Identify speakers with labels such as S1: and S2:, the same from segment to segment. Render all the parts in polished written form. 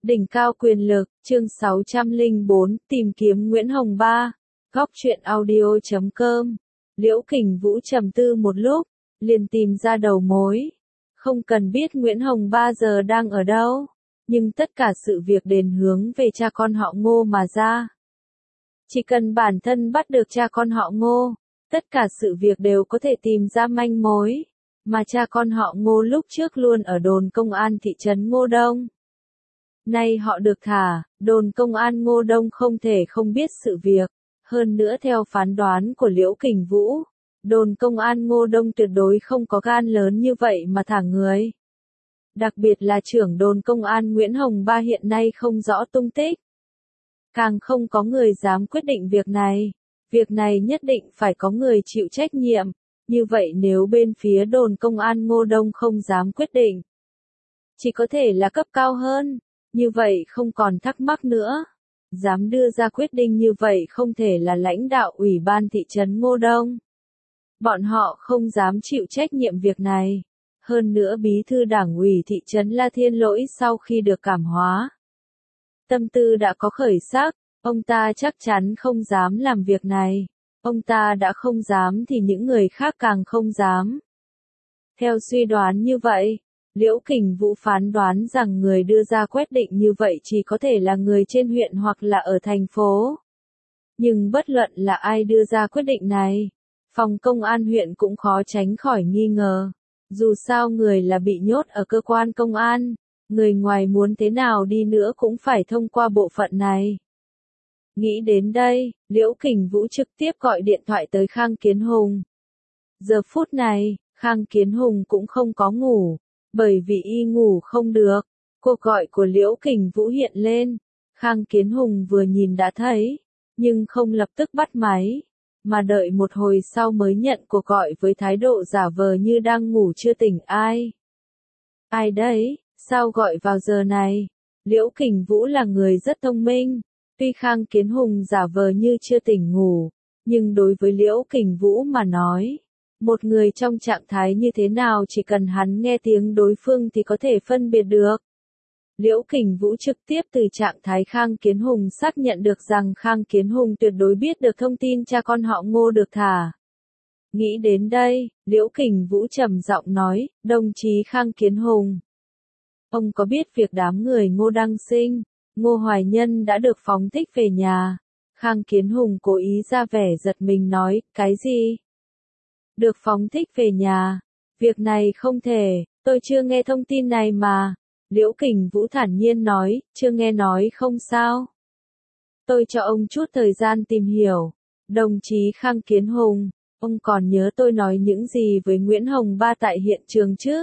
S1: Đỉnh cao quyền lực, chương 604, tìm kiếm Nguyễn Hồng Ba. Góc truyện audio.com. Liễu Kình Vũ trầm tư một lúc, liền tìm ra đầu mối. Không cần biết Nguyễn Hồng Ba giờ đang ở đâu, nhưng tất cả sự việc đền hướng về cha con họ Ngô mà ra. Chỉ cần bản thân bắt được cha con họ Ngô, tất cả sự việc đều có thể tìm ra manh mối. Mà cha con họ Ngô lúc trước luôn ở đồn công an thị trấn Ngô Đông. Nay họ được thả, đồn công an Ngô Đông không thể không biết sự việc. Hơn nữa theo phán đoán của Liễu Kình Vũ, đồn công an Ngô Đông tuyệt đối không có gan lớn như vậy mà thả người. Đặc biệt là trưởng đồn công an Nguyễn Hồng Ba hiện nay không rõ tung tích. Càng không có người dám quyết định việc này. Việc này nhất định phải có người chịu trách nhiệm. Như vậy nếu bên phía đồn công an Ngô Đông không dám quyết định, chỉ có thể là cấp cao hơn. Như vậy không còn thắc mắc nữa. Dám đưa ra quyết định như vậy không thể là lãnh đạo ủy ban thị trấn Ngô Đông. Bọn họ không dám chịu trách nhiệm việc này. Hơn nữa bí thư đảng ủy thị trấn La Thiên Lỗi sau khi được cảm hóa, tâm tư đã có khởi sắc, ông ta chắc chắn không dám làm việc này. Ông ta đã không dám thì những người khác càng không dám. Theo suy đoán như vậy, Liễu Kình Vũ phán đoán rằng người đưa ra quyết định như vậy chỉ có thể là người trên huyện hoặc là ở thành phố. Nhưng bất luận là ai đưa ra quyết định này, phòng công an huyện cũng khó tránh khỏi nghi ngờ. Dù sao người là bị nhốt ở cơ quan công an, người ngoài muốn thế nào đi nữa cũng phải thông qua bộ phận này. Nghĩ đến đây, Liễu Kình Vũ trực tiếp gọi điện thoại tới Khang Kiến Hùng. Giờ phút này, Khang Kiến Hùng cũng không có ngủ, bởi vì y ngủ không được. Cuộc gọi của Liễu Kình Vũ hiện lên, Khang Kiến Hùng vừa nhìn đã thấy, nhưng không lập tức bắt máy, mà đợi một hồi sau mới nhận cuộc gọi với thái độ giả vờ như đang ngủ chưa tỉnh. Ai đấy, sao gọi vào giờ này? Liễu Kình Vũ là người rất thông minh. Tuy Khang Kiến Hùng giả vờ như chưa tỉnh ngủ, nhưng đối với Liễu Kình Vũ mà nói, một người trong trạng thái như thế nào chỉ cần hắn nghe tiếng đối phương thì có thể phân biệt được. Liễu Kình Vũ trực tiếp từ trạng thái Khang Kiến Hùng xác nhận được rằng Khang Kiến Hùng tuyệt đối biết được thông tin cha con họ Ngô được thả. Nghĩ đến đây, Liễu Kình Vũ trầm giọng nói, đồng chí Khang Kiến Hùng, ông có biết việc đám người Ngô Đăng Sinh, Ngô Hoài Nhân đã được phóng thích về nhà? Khang Kiến Hùng cố ý ra vẻ giật mình nói, cái gì? Được phóng thích về nhà? Việc này không thể, tôi chưa nghe thông tin này mà. Liễu Kình Vũ thản nhiên nói, chưa nghe nói không sao. Tôi cho ông chút thời gian tìm hiểu. Đồng chí Khang Kiến Hùng, ông còn nhớ tôi nói những gì với Nguyễn Hồng Ba tại hiện trường chứ?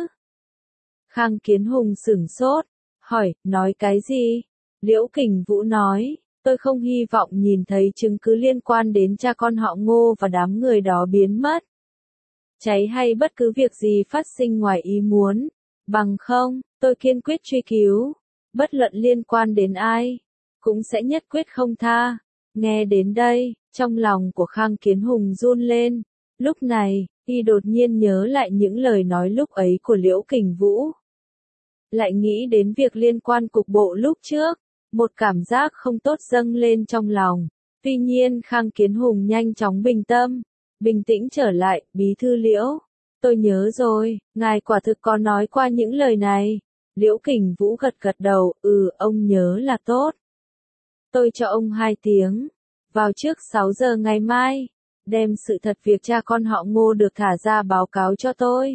S1: Khang Kiến Hùng sửng sốt, hỏi, nói cái gì? Liễu Kình Vũ nói, tôi không hy vọng nhìn thấy chứng cứ liên quan đến cha con họ Ngô và đám người đó biến mất. Cháy hay bất cứ việc gì phát sinh ngoài ý muốn. Bằng không, tôi kiên quyết truy cứu. Bất luận liên quan đến ai, cũng sẽ nhất quyết không tha. Nghe đến đây, trong lòng của Khang Kiến Hùng run lên. Lúc này, y đột nhiên nhớ lại những lời nói lúc ấy của Liễu Kình Vũ. Lại nghĩ đến việc liên quan cục bộ lúc trước. Một cảm giác không tốt dâng lên trong lòng. Tuy nhiên Khang Kiến Hùng nhanh chóng bình tâm, bình tĩnh trở lại, bí thư Liễu. Tôi nhớ rồi, ngài quả thực có nói qua những lời này. Liễu Kình Vũ gật gật đầu, ông nhớ là tốt. Tôi cho ông 2 tiếng, vào trước 6 giờ ngày mai, đem sự thật việc cha con họ Ngô được thả ra báo cáo cho tôi.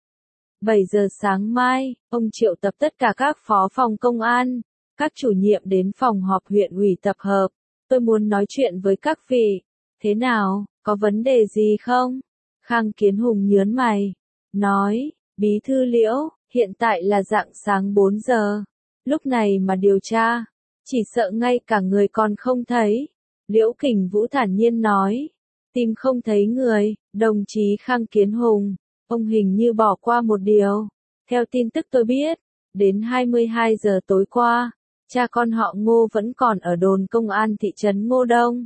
S1: 7 giờ sáng mai, ông triệu tập tất cả các phó phòng công an, các chủ nhiệm đến phòng họp huyện ủy tập hợp. Tôi muốn nói chuyện với các vị. Thế nào, có vấn đề gì không? Khang Kiến Hùng nhớn mày, nói, bí thư Liễu, hiện tại là rạng sáng 4 giờ. Lúc này mà điều tra, chỉ sợ ngay cả người còn không thấy. Liễu Kình Vũ thản nhiên nói, tìm không thấy người. Đồng chí Khang Kiến Hùng, ông hình như bỏ qua một điều. Theo tin tức tôi biết, đến 22 giờ tối qua, cha con họ Ngô vẫn còn ở đồn công an thị trấn Ngô Đông.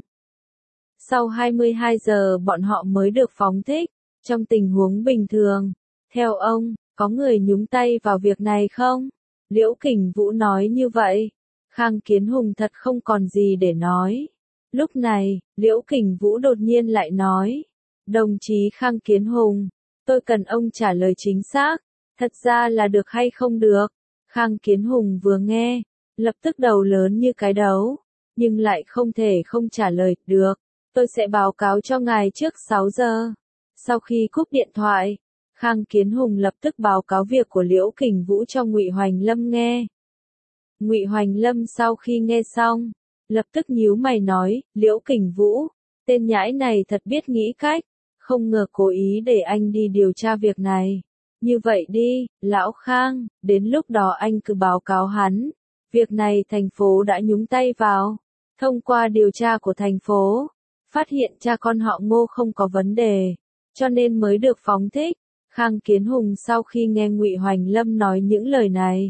S1: Sau 22 giờ bọn họ mới được phóng thích. Trong tình huống bình thường, theo ông, có người nhúng tay vào việc này không? Liễu Kình Vũ nói như vậy, Khang Kiến Hùng thật không còn gì để nói. Lúc này, Liễu Kình Vũ đột nhiên lại nói. Đồng chí Khang Kiến Hùng, tôi cần ông trả lời chính xác. Thật ra là được hay không được? Khang Kiến Hùng vừa nghe, lập tức đầu lớn như cái đấu. Nhưng lại không thể không trả lời. Được, tôi sẽ báo cáo cho ngài trước 6 giờ. Sau khi cúp điện thoại, Khang Kiến Hùng lập tức báo cáo việc của Liễu Kình Vũ cho Ngụy Hoành Lâm nghe. Ngụy Hoành Lâm sau khi nghe xong, lập tức nhíu mày nói, Liễu Kình Vũ, tên nhãi này thật biết nghĩ cách, không ngờ cố ý để anh đi điều tra việc này. Như vậy đi, Lão Khang, đến lúc đó anh cứ báo cáo hắn. Việc này thành phố đã nhúng tay vào. Thông qua điều tra của thành phố, phát hiện cha con họ Ngô không có vấn đề, cho nên mới được phóng thích. Khang Kiến Hùng sau khi nghe Ngụy Hoành Lâm nói những lời này,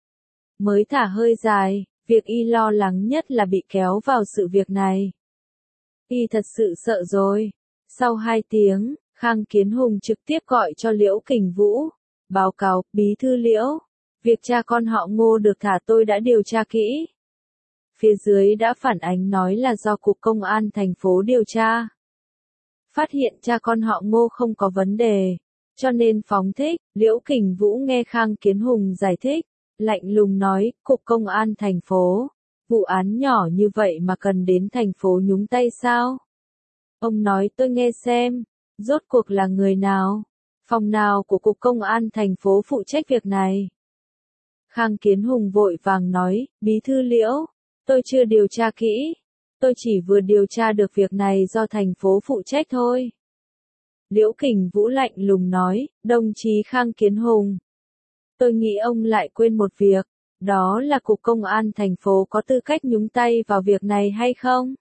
S1: mới thả hơi dài, việc y lo lắng nhất là bị kéo vào sự việc này. Y thật sự sợ rồi. Sau 2 tiếng, Khang Kiến Hùng trực tiếp gọi cho Liễu Kình Vũ, báo cáo, bí thư Liễu, việc cha con họ Ngô được thả tôi đã điều tra kỹ. Phía dưới đã phản ánh nói là do Cục Công an thành phố điều tra. Phát hiện cha con họ Ngô không có vấn đề, cho nên phóng thích. Liễu Kình Vũ nghe Khang Kiến Hùng giải thích, lạnh lùng nói, Cục Công an thành phố, vụ án nhỏ như vậy mà cần đến thành phố nhúng tay sao? Ông nói tôi nghe xem, rốt cuộc là người nào? Phòng nào của Cục Công an thành phố phụ trách việc này? Khang Kiến Hùng vội vàng nói, bí thư Liễu, tôi chưa điều tra kỹ, tôi chỉ vừa điều tra được việc này do thành phố phụ trách thôi. Liễu Kình Vũ lạnh lùng nói, đồng chí Khang Kiến Hùng, tôi nghĩ ông lại quên một việc, đó là Cục Công an thành phố có tư cách nhúng tay vào việc này hay không?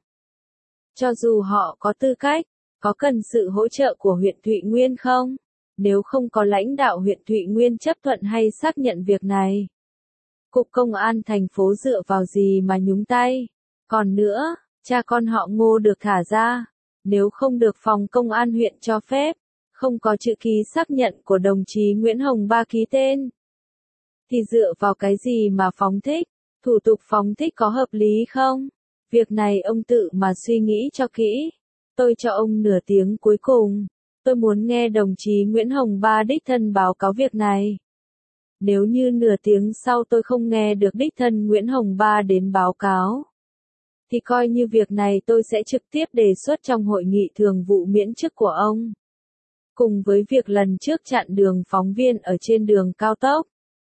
S1: Cho dù họ có tư cách, có cần sự hỗ trợ của huyện Thụy Nguyên không? Nếu không có lãnh đạo huyện Thụy Nguyên chấp thuận hay xác nhận việc này, Cục Công an thành phố dựa vào gì mà nhúng tay? Còn nữa, cha con họ Ngô được thả ra, nếu không được phòng công an huyện cho phép, không có chữ ký xác nhận của đồng chí Nguyễn Hồng Ba ký tên, thì dựa vào cái gì mà phóng thích? Thủ tục phóng thích có hợp lý không? Việc này ông tự mà suy nghĩ cho kỹ. Tôi cho ông nửa tiếng cuối cùng. Tôi muốn nghe đồng chí Nguyễn Hồng Ba đích thân báo cáo việc này. Nếu như nửa tiếng sau tôi không nghe được đích thân Nguyễn Hồng Ba đến báo cáo, thì coi như việc này tôi sẽ trực tiếp đề xuất trong hội nghị thường vụ miễn chức của ông. Cùng với việc lần trước chặn đường phóng viên ở trên đường cao tốc.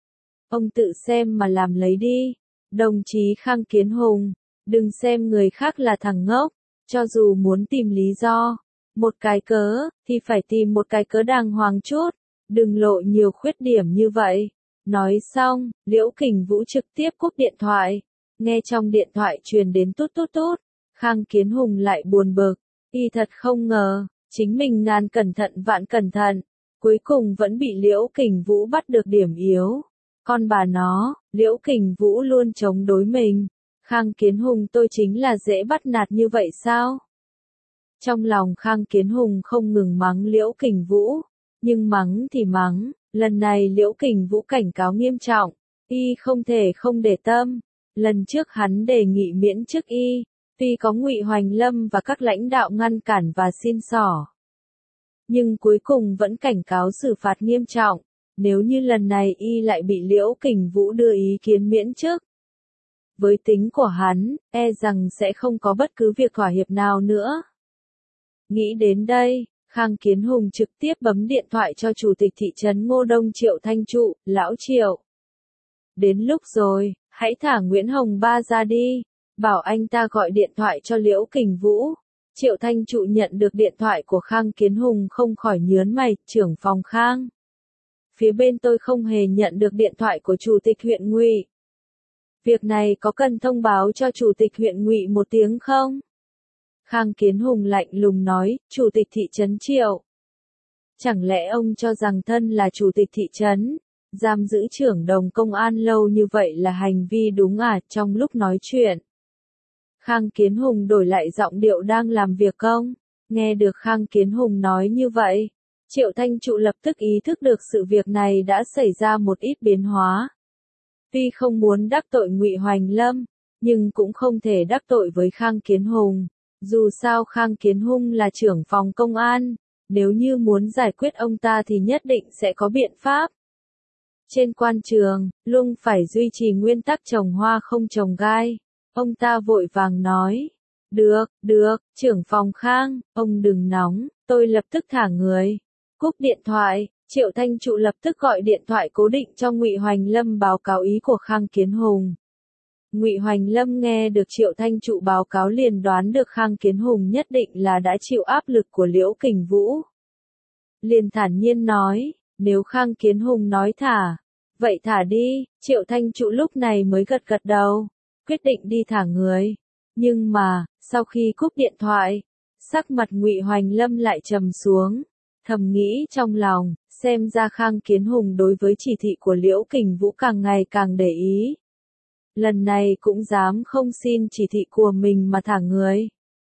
S1: Ông tự xem mà làm lấy đi. Đồng chí Khang Kiến Hùng, đừng xem người khác là thằng ngốc, cho dù muốn tìm lý do, một cái cớ, thì phải tìm một cái cớ đàng hoàng chút, đừng lộ nhiều khuyết điểm như vậy. Nói xong, Liễu Kình Vũ trực tiếp cúp điện thoại, nghe trong điện thoại truyền đến tút tút tút, Khang Kiến Hùng lại buồn bực, y thật không ngờ, chính mình ngàn cẩn thận vạn cẩn thận, cuối cùng vẫn bị Liễu Kình Vũ bắt được điểm yếu. Con bà nó, Liễu Kình Vũ luôn chống đối mình. Khang Kiến Hùng tôi chính là dễ bắt nạt như vậy sao? Trong lòng Khang Kiến Hùng không ngừng mắng Liễu Kình Vũ, nhưng mắng thì mắng, lần này Liễu Kình Vũ cảnh cáo nghiêm trọng, y không thể không để tâm. Lần trước hắn đề nghị miễn chức y, tuy có Ngụy Hoành Lâm và các lãnh đạo ngăn cản và xin xỏ, nhưng cuối cùng vẫn cảnh cáo xử phạt nghiêm trọng. Nếu như lần này y lại bị Liễu Kình Vũ đưa ý kiến miễn chức, với tính của hắn, e rằng sẽ không có bất cứ việc thỏa hiệp nào nữa. Nghĩ đến đây, Khang Kiến Hùng trực tiếp bấm điện thoại cho chủ tịch thị trấn Ngô Đông Triệu Thanh Trụ, lão Triệu. Đến lúc rồi, hãy thả Nguyễn Hồng Ba ra đi, bảo anh ta gọi điện thoại cho Liễu Kình Vũ. Triệu Thanh Trụ nhận được điện thoại của Khang Kiến Hùng không khỏi nhớn mày, trưởng phòng Khang. Phía bên tôi không hề nhận được điện thoại của chủ tịch huyện Ngụy. Việc này có cần thông báo cho chủ tịch huyện Ngụy một tiếng không? Khang Kiến Hùng lạnh lùng nói, chủ tịch thị trấn Triệu. Chẳng lẽ ông cho rằng thân là chủ tịch thị trấn, giam giữ trưởng đồng công an lâu như vậy là hành vi đúng à? Trong lúc nói chuyện, Khang Kiến Hùng đổi lại giọng điệu đang làm việc công. Nghe được Khang Kiến Hùng nói như vậy, Triệu Thanh Trụ lập tức ý thức được sự việc này đã xảy ra một ít biến hóa. Tuy không muốn đắc tội Ngụy Hoành Lâm, nhưng cũng không thể đắc tội với Khang Kiến Hùng. Dù sao Khang Kiến Hùng là trưởng phòng công an, nếu như muốn giải quyết ông ta thì nhất định sẽ có biện pháp. Trên quan trường, luôn phải duy trì nguyên tắc trồng hoa không trồng gai. Ông ta vội vàng nói. Được, trưởng phòng Khang, ông đừng nóng, tôi lập tức thả người. Cúp điện thoại, Triệu Thanh Trụ lập tức gọi điện thoại cố định cho Ngụy Hoành Lâm báo cáo ý của Khang Kiến Hùng. Ngụy Hoành Lâm nghe được Triệu Thanh Trụ báo cáo liền đoán được Khang Kiến Hùng nhất định là đã chịu áp lực của Liễu Kình Vũ. Liền thản nhiên nói, nếu Khang Kiến Hùng nói thả, vậy thả đi. Triệu Thanh Trụ lúc này mới gật gật đầu, quyết định đi thả người. Nhưng mà, sau khi cúp điện thoại, sắc mặt Ngụy Hoành Lâm lại trầm xuống, thầm nghĩ trong lòng, xem ra Khang Kiến Hùng đối với chỉ thị của Liễu Kình Vũ càng ngày càng để ý. Lần này cũng dám không xin chỉ thị của mình mà thả người.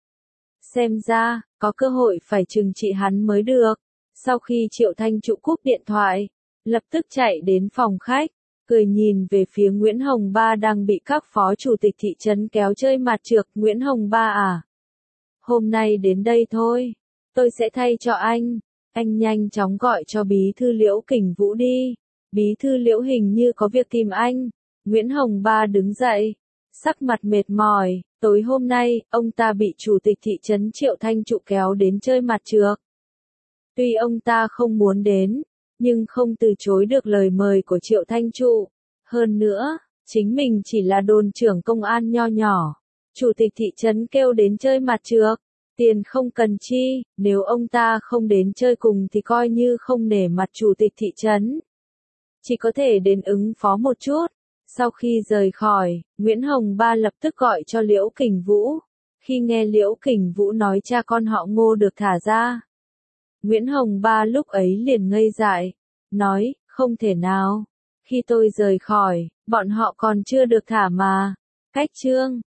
S1: Xem ra, có cơ hội phải trừng trị hắn mới được. Sau khi Triệu Thanh Trụ cúp điện thoại, lập tức chạy đến phòng khách, cười nhìn về phía Nguyễn Hồng Ba đang bị các phó chủ tịch thị trấn kéo chơi mặt trược. Nguyễn Hồng Ba à? Hôm nay đến đây thôi, tôi sẽ thay cho anh nhanh chóng gọi cho bí thư Liễu Kình Vũ đi. Bí thư Liễu hình như có việc tìm anh. Nguyễn Hồng Ba đứng dậy, sắc mặt mệt mỏi, tối hôm nay, ông ta bị chủ tịch thị trấn Triệu Thanh Trụ kéo đến chơi mặt trược. Tuy ông ta không muốn đến, nhưng không từ chối được lời mời của Triệu Thanh Trụ. Hơn nữa, chính mình chỉ là đồn trưởng công an nho nhỏ. Chủ tịch thị trấn kêu đến chơi mặt trược, tiền không cần chi, nếu ông ta không đến chơi cùng thì coi như không nể mặt chủ tịch thị trấn. Chỉ có thể đến ứng phó một chút. Sau khi rời khỏi, Nguyễn Hồng Ba lập tức gọi cho Liễu Kình Vũ. Khi nghe Liễu Kình Vũ nói cha con họ Ngô được thả ra, Nguyễn Hồng Ba lúc ấy liền ngây dại, nói, không thể nào. Khi tôi rời khỏi, bọn họ còn chưa được thả mà. Cách chương